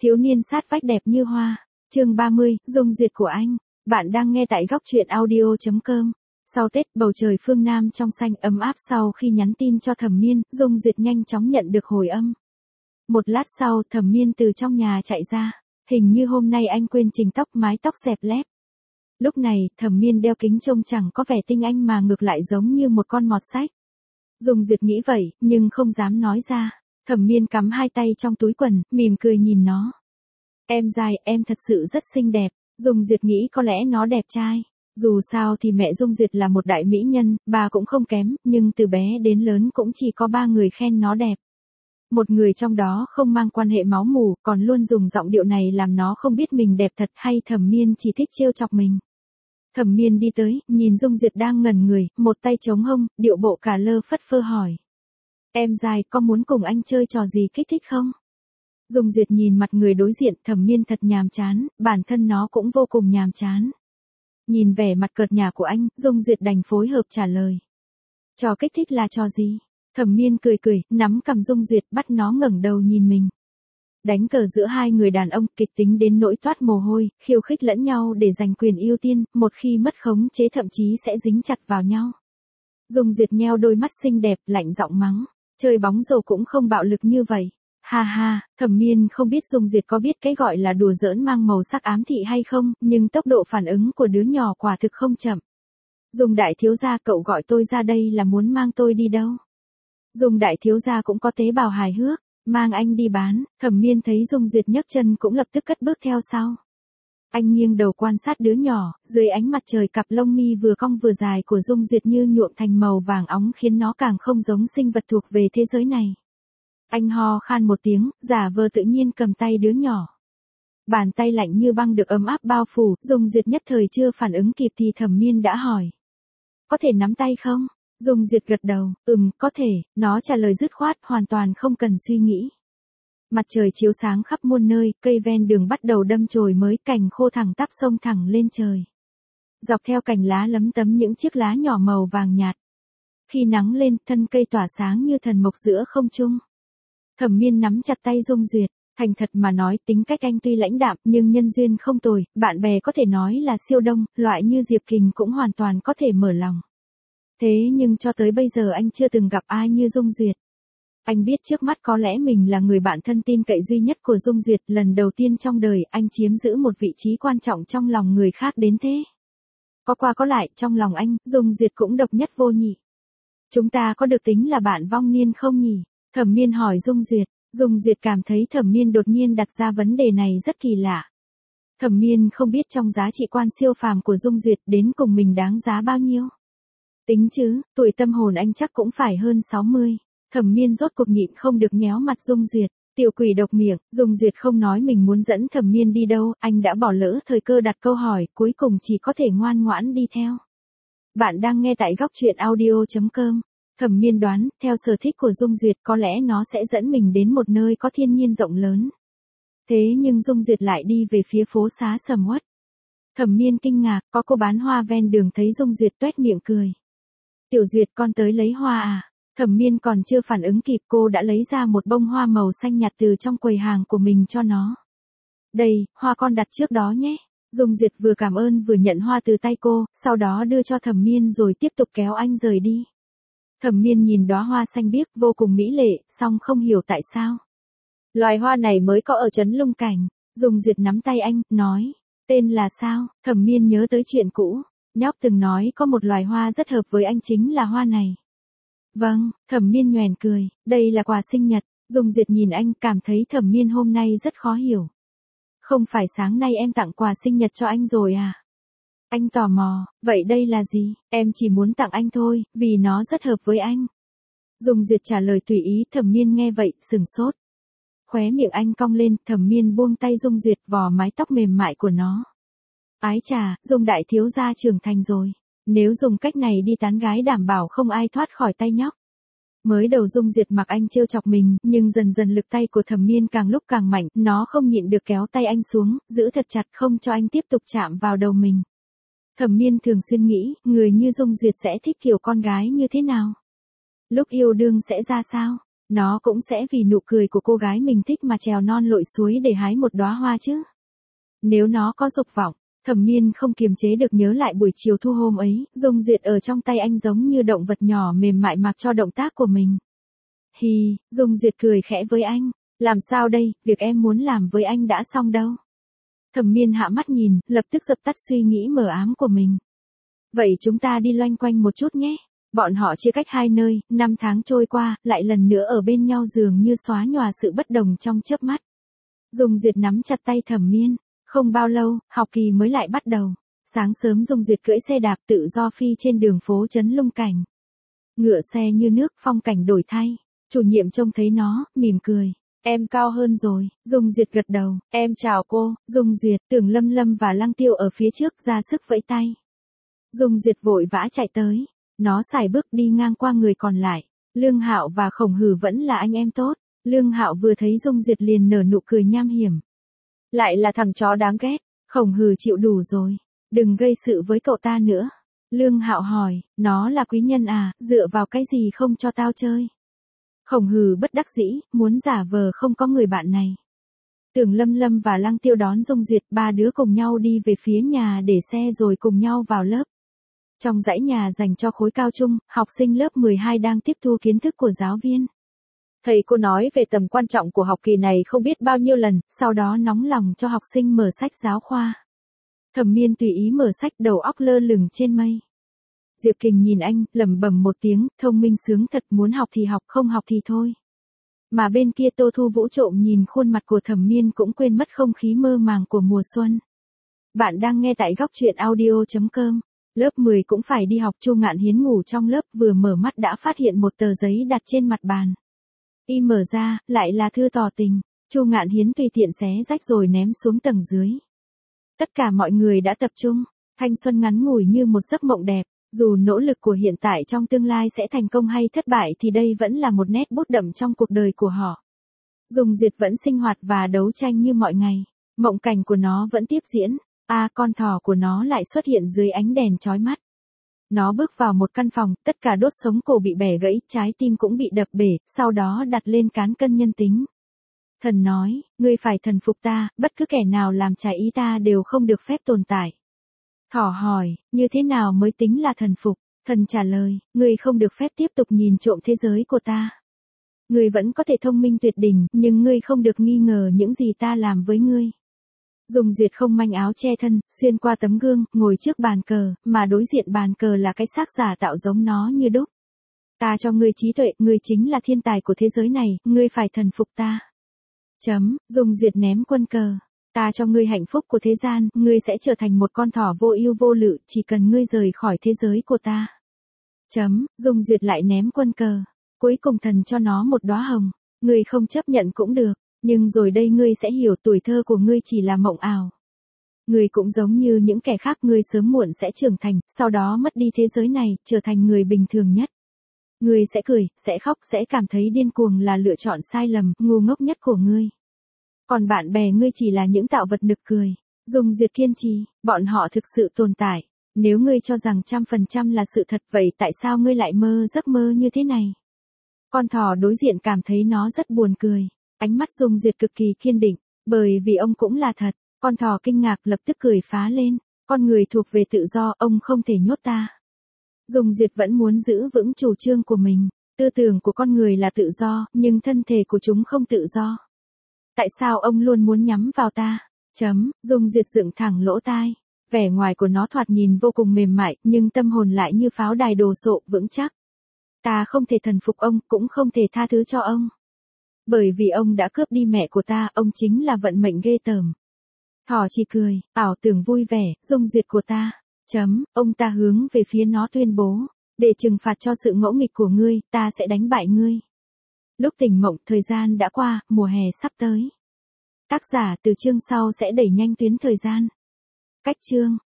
Thiếu niên sát vách đẹp như hoa. Chương 30, Dung Duyệt của anh. Bạn đang nghe tại góc truyện audio.com. Sau Tết, bầu trời phương Nam trong xanh ấm áp. Sau khi nhắn tin cho Thẩm Miên, Dung Duyệt nhanh chóng nhận được hồi âm. Một lát sau, Thẩm Miên từ trong nhà chạy ra. Hình như hôm nay anh quên chỉnh tóc, mái tóc xẹp lép. Lúc này, Thẩm Miên đeo kính trông chẳng có vẻ tinh anh mà ngược lại giống như một con mọt sách. Dung Duyệt nghĩ vậy, nhưng không dám nói ra. Thẩm Miên cắm hai tay trong túi quần, mỉm cười nhìn nó. Em dài, em thật sự rất xinh đẹp. Dung Duyệt nghĩ có lẽ nó đẹp trai. Dù sao thì mẹ Dung Duyệt là một đại mỹ nhân, bà cũng không kém, nhưng từ bé đến lớn cũng chỉ có 3 người khen nó đẹp. Một người trong đó không mang quan hệ máu mủ, còn luôn dùng giọng điệu này làm nó không biết mình đẹp thật hay Thẩm Miên chỉ thích trêu chọc mình. Thẩm Miên đi tới, nhìn Dung Duyệt đang ngẩn người, một tay chống hông, điệu bộ cả lơ phất phơ hỏi. Em dài, có muốn cùng anh chơi trò gì kích thích không? Dung Duyệt nhìn mặt người đối diện, Thẩm Miên thật nhàm chán, bản thân nó cũng vô cùng nhàm chán. Nhìn vẻ mặt cợt nhả của anh, Dung Duyệt đành phối hợp trả lời. Trò kích thích là trò gì? Thẩm Miên cười cười, nắm cằm Dung Duyệt, bắt nó ngẩng đầu nhìn mình. Đánh cờ giữa hai người đàn ông, kịch tính đến nỗi toát mồ hôi, khiêu khích lẫn nhau để giành quyền ưu tiên, một khi mất khống chế thậm chí sẽ dính chặt vào nhau. Dung Duyệt nheo đôi mắt xinh đẹp, lạnh giọng mắng. Chơi bóng rổ cũng không bạo lực như vậy. Ha ha, Thẩm Miên không biết Dung Duyệt có biết cái gọi là đùa giỡn mang màu sắc ám thị hay không, nhưng tốc độ phản ứng của đứa nhỏ quả thực không chậm. Dung đại thiếu gia, cậu gọi tôi ra đây là muốn mang tôi đi đâu? Dung đại thiếu gia cũng có tế bào hài hước, mang anh đi bán. Thẩm Miên thấy Dung Duyệt nhấc chân cũng lập tức cất bước theo sau. Anh nghiêng đầu quan sát đứa nhỏ, dưới ánh mặt trời cặp lông mi vừa cong vừa dài của Dung Duyệt như nhuộm thành màu vàng óng khiến nó càng không giống sinh vật thuộc về thế giới này. Anh ho khan một tiếng, giả vờ tự nhiên cầm tay đứa nhỏ. Bàn tay lạnh như băng được ấm áp bao phủ, Dung Duyệt nhất thời chưa phản ứng kịp thì Thẩm Miên đã hỏi. Có thể nắm tay không? Dung Duyệt gật đầu, có thể, nó trả lời dứt khoát, hoàn toàn không cần suy nghĩ. Mặt trời chiếu sáng khắp muôn nơi, cây ven đường bắt đầu đâm chồi mới, cành khô thẳng tắp xông thẳng lên trời. Dọc theo cành lá lấm tấm những chiếc lá nhỏ màu vàng nhạt. Khi nắng lên, thân cây tỏa sáng như thần mộc giữa không trung. Thẩm Miên nắm chặt tay Dung Duyệt, thành thật mà nói tính cách anh tuy lãnh đạm nhưng nhân duyên không tồi, bạn bè có thể nói là siêu đông, loại như Diệp Kình cũng hoàn toàn có thể mở lòng. Thế nhưng cho tới bây giờ anh chưa từng gặp ai như Dung Duyệt. Anh biết trước mắt có lẽ mình là người bạn thân tin cậy duy nhất của Dung Duyệt, lần đầu tiên trong đời anh chiếm giữ một vị trí quan trọng trong lòng người khác đến thế. Có qua có lại, trong lòng anh, Dung Duyệt cũng độc nhất vô nhị. Chúng ta có được tính là bạn vong niên không nhỉ? Thẩm Miên hỏi Dung Duyệt. Dung Duyệt cảm thấy Thẩm Miên đột nhiên đặt ra vấn đề này rất kỳ lạ. Thẩm Miên không biết trong giá trị quan siêu phàm của Dung Duyệt đến cùng mình đáng giá bao nhiêu. Tính chứ, tuổi tâm hồn anh chắc cũng phải hơn 60. Thẩm Miên rốt cuộc nhịn không được nhéo mặt Dung Duyệt. Tiểu quỷ độc miệng, Dung Duyệt không nói mình muốn dẫn Thẩm Miên đi đâu, anh đã bỏ lỡ thời cơ đặt câu hỏi, cuối cùng chỉ có thể ngoan ngoãn đi theo. Bạn đang nghe tại góc truyện audio.com. Thẩm Miên đoán, theo sở thích của Dung Duyệt có lẽ nó sẽ dẫn mình đến một nơi có thiên nhiên rộng lớn. Thế nhưng Dung Duyệt lại đi về phía phố xá sầm uất. Thẩm Miên kinh ngạc, có cô bán hoa ven đường thấy Dung Duyệt toét miệng cười. Tiểu Duyệt, con tới lấy hoa à? Thẩm Miên còn chưa phản ứng kịp, cô đã lấy ra một bông hoa màu xanh nhạt từ trong quầy hàng của mình cho nó. Đây, hoa con đặt trước đó nhé. Dung Duyệt vừa cảm ơn vừa nhận hoa từ tay cô, sau đó đưa cho Thẩm Miên rồi tiếp tục kéo anh rời đi. Thẩm Miên nhìn đóa hoa xanh biếc vô cùng mỹ lệ, song không hiểu tại sao. Loài hoa này mới có ở trấn Lung Cảnh. Dung Duyệt nắm tay anh, nói. Tên là sao? Thẩm Miên nhớ tới chuyện cũ. Nhóc từng nói có một loài hoa rất hợp với anh, chính là hoa này. Vâng, Thẩm Miên nhoẻn cười, đây là quà sinh nhật. Dung Duyệt nhìn anh, cảm thấy Thẩm Miên hôm nay rất khó hiểu. Không phải sáng nay em tặng quà sinh nhật cho anh rồi à? Anh tò mò, vậy đây là gì? Em chỉ muốn tặng anh thôi, vì nó rất hợp với anh. Dung Duyệt trả lời tùy ý, Thẩm Miên nghe vậy, sừng sốt. Khóe miệng anh cong lên, Thẩm Miên buông tay Dung Duyệt, vò mái tóc mềm mại của nó. Ái chà, Dung đại thiếu gia trưởng thành rồi. Nếu dùng cách này đi tán gái đảm bảo không ai thoát khỏi tay nhóc. Mới đầu Dung Duyệt mặc anh trêu chọc mình, nhưng dần dần lực tay của Thẩm Miên càng lúc càng mạnh, nó không nhịn được kéo tay anh xuống, giữ thật chặt không cho anh tiếp tục chạm vào đầu mình. Thẩm Miên thường xuyên nghĩ, người như Dung Duyệt sẽ thích kiểu con gái như thế nào? Lúc yêu đương sẽ ra sao? Nó cũng sẽ vì nụ cười của cô gái mình thích mà trèo non lội suối để hái một đóa hoa chứ. Nếu nó có dục vọng, Thẩm Miên không kiềm chế được nhớ lại buổi chiều thu hôm ấy, Dung Duyệt ở trong tay anh giống như động vật nhỏ mềm mại mặc cho động tác của mình. Hi, Dung Duyệt cười khẽ với anh, làm sao đây, việc em muốn làm với anh đã xong đâu. Thẩm Miên hạ mắt nhìn, lập tức dập tắt suy nghĩ mờ ám của mình. Vậy chúng ta đi loanh quanh một chút nhé. Bọn họ chia cách hai nơi, 5 tháng trôi qua, lại lần nữa ở bên nhau dường như xóa nhòa sự bất đồng trong chớp mắt. Dung Duyệt nắm chặt tay Thẩm Miên. Không bao lâu, học kỳ mới lại bắt đầu. Sáng sớm Dung Duyệt cưỡi xe đạp tự do phi trên đường phố Trấn Lung Cảnh. Ngựa xe như nước, phong cảnh đổi thay. Chủ nhiệm trông thấy nó, mỉm cười. Em cao hơn rồi, Dung Duyệt gật đầu. Em chào cô, Dung Duyệt. Tưởng Lâm Lâm và Lăng Tiêu ở phía trước ra sức vẫy tay. Dung Duyệt vội vã chạy tới. Nó sải bước đi ngang qua người còn lại. Lương Hạo và Khổng Hử vẫn là anh em tốt. Lương Hạo vừa thấy Dung Duyệt liền nở nụ cười nham hiểm. Lại là thằng chó đáng ghét. Khổng Hử chịu đủ rồi. Đừng gây sự với cậu ta nữa. Lương Hạo hỏi, nó là quý nhân à, dựa vào cái gì không cho tao chơi? Khổng Hử bất đắc dĩ, muốn giả vờ không có người bạn này. Tưởng Lâm Lâm và Lăng Tiêu đón Dung Duyệt, ba đứa cùng nhau đi về phía nhà để xe rồi cùng nhau vào lớp. Trong dãy nhà dành cho khối cao trung, học sinh lớp 12 đang tiếp thu kiến thức của giáo viên. Thầy cô nói về tầm quan trọng của học kỳ này không biết bao nhiêu lần, sau đó nóng lòng cho học sinh mở sách giáo khoa. Thẩm Miên tùy ý mở sách, đầu óc lơ lửng trên mây. Diệp Kình nhìn anh, lẩm bẩm một tiếng, thông minh sướng thật, muốn học thì học, không học thì thôi. Mà bên kia Tô Thu Vũ trộm nhìn khuôn mặt của Thẩm Miên cũng quên mất không khí mơ màng của mùa xuân. Bạn đang nghe tại góc truyện audio.com. Lớp 10 cũng phải đi học. Chu Ngạn Hiến ngủ trong lớp, vừa mở mắt đã phát hiện một tờ giấy đặt trên mặt bàn. Y mở ra, lại là thư tỏ tình. Chu Ngạn Hiến tùy tiện xé rách rồi ném xuống tầng dưới. Tất cả mọi người đã tập trung. Thanh xuân ngắn ngủi như một giấc mộng đẹp. Dù nỗ lực của hiện tại trong tương lai sẽ thành công hay thất bại thì đây vẫn là một nét bút đậm trong cuộc đời của họ. Dung Duyệt vẫn sinh hoạt và đấu tranh như mọi ngày. Mộng cảnh của nó vẫn tiếp diễn. Con thỏ của nó lại xuất hiện dưới ánh đèn chói mắt. Nó bước vào một căn phòng, tất cả đốt sống cổ bị bẻ gãy, trái tim cũng bị đập bể, sau đó đặt lên cán cân nhân tính. Thần nói, ngươi phải thần phục ta, bất cứ kẻ nào làm trái ý ta đều không được phép tồn tại. Thỏ hỏi, như thế nào mới tính là thần phục? Thần trả lời, ngươi không được phép tiếp tục nhìn trộm thế giới của ta. Ngươi vẫn có thể thông minh tuyệt đỉnh, nhưng ngươi không được nghi ngờ những gì ta làm với ngươi. Dung Duyệt không manh áo che thân, xuyên qua tấm gương, ngồi trước bàn cờ, mà đối diện bàn cờ là cái xác giả tạo giống nó như đúc. Ta cho ngươi trí tuệ, ngươi chính là thiên tài của thế giới này, ngươi phải thần phục ta. Dung Duyệt ném quân cờ. Ta cho ngươi hạnh phúc của thế gian, ngươi sẽ trở thành một con thỏ vô ưu vô lự, chỉ cần ngươi rời khỏi thế giới của ta. Dung Duyệt lại ném quân cờ. Cuối cùng thần cho nó một đóa hồng. Ngươi không chấp nhận cũng được. Nhưng rồi đây ngươi sẽ hiểu tuổi thơ của ngươi chỉ là mộng ảo. Ngươi cũng giống như những kẻ khác, ngươi sớm muộn sẽ trưởng thành, sau đó mất đi thế giới này, trở thành người bình thường nhất. Ngươi sẽ cười, sẽ khóc, sẽ cảm thấy điên cuồng là lựa chọn sai lầm, ngu ngốc nhất của ngươi. Còn bạn bè ngươi chỉ là những tạo vật nực cười. Dung Duyệt kiên trì, bọn họ thực sự tồn tại. Nếu ngươi cho rằng 100% là sự thật, vậy tại sao ngươi lại mơ giấc mơ như thế này? Con thỏ đối diện cảm thấy nó rất buồn cười. Ánh mắt Dung Duyệt cực kỳ kiên định, bởi vì ông cũng là thật. Con thỏ kinh ngạc lập tức cười phá lên. Con người thuộc về tự do, ông không thể nhốt ta. Dung Duyệt vẫn muốn giữ vững chủ trương của mình. Tư tưởng của con người là tự do, nhưng thân thể của chúng không tự do. Tại sao ông luôn muốn nhắm vào ta? Dung Duyệt dựng thẳng lỗ tai. Vẻ ngoài của nó thoạt nhìn vô cùng mềm mại, nhưng tâm hồn lại như pháo đài đồ sộ, vững chắc. Ta không thể thần phục ông, cũng không thể tha thứ cho ông. Bởi vì ông đã cướp đi mẹ của ta, ông chính là vận mệnh ghê tởm. Thỏ chỉ cười, ảo tưởng vui vẻ, Dung Duyệt của ta. Ông ta hướng về phía nó tuyên bố. Để trừng phạt cho sự ngỗ nghịch của ngươi, ta sẽ đánh bại ngươi. Lúc tỉnh mộng, thời gian đã qua, mùa hè sắp tới. Tác giả từ chương sau sẽ đẩy nhanh tuyến thời gian. Cách chương.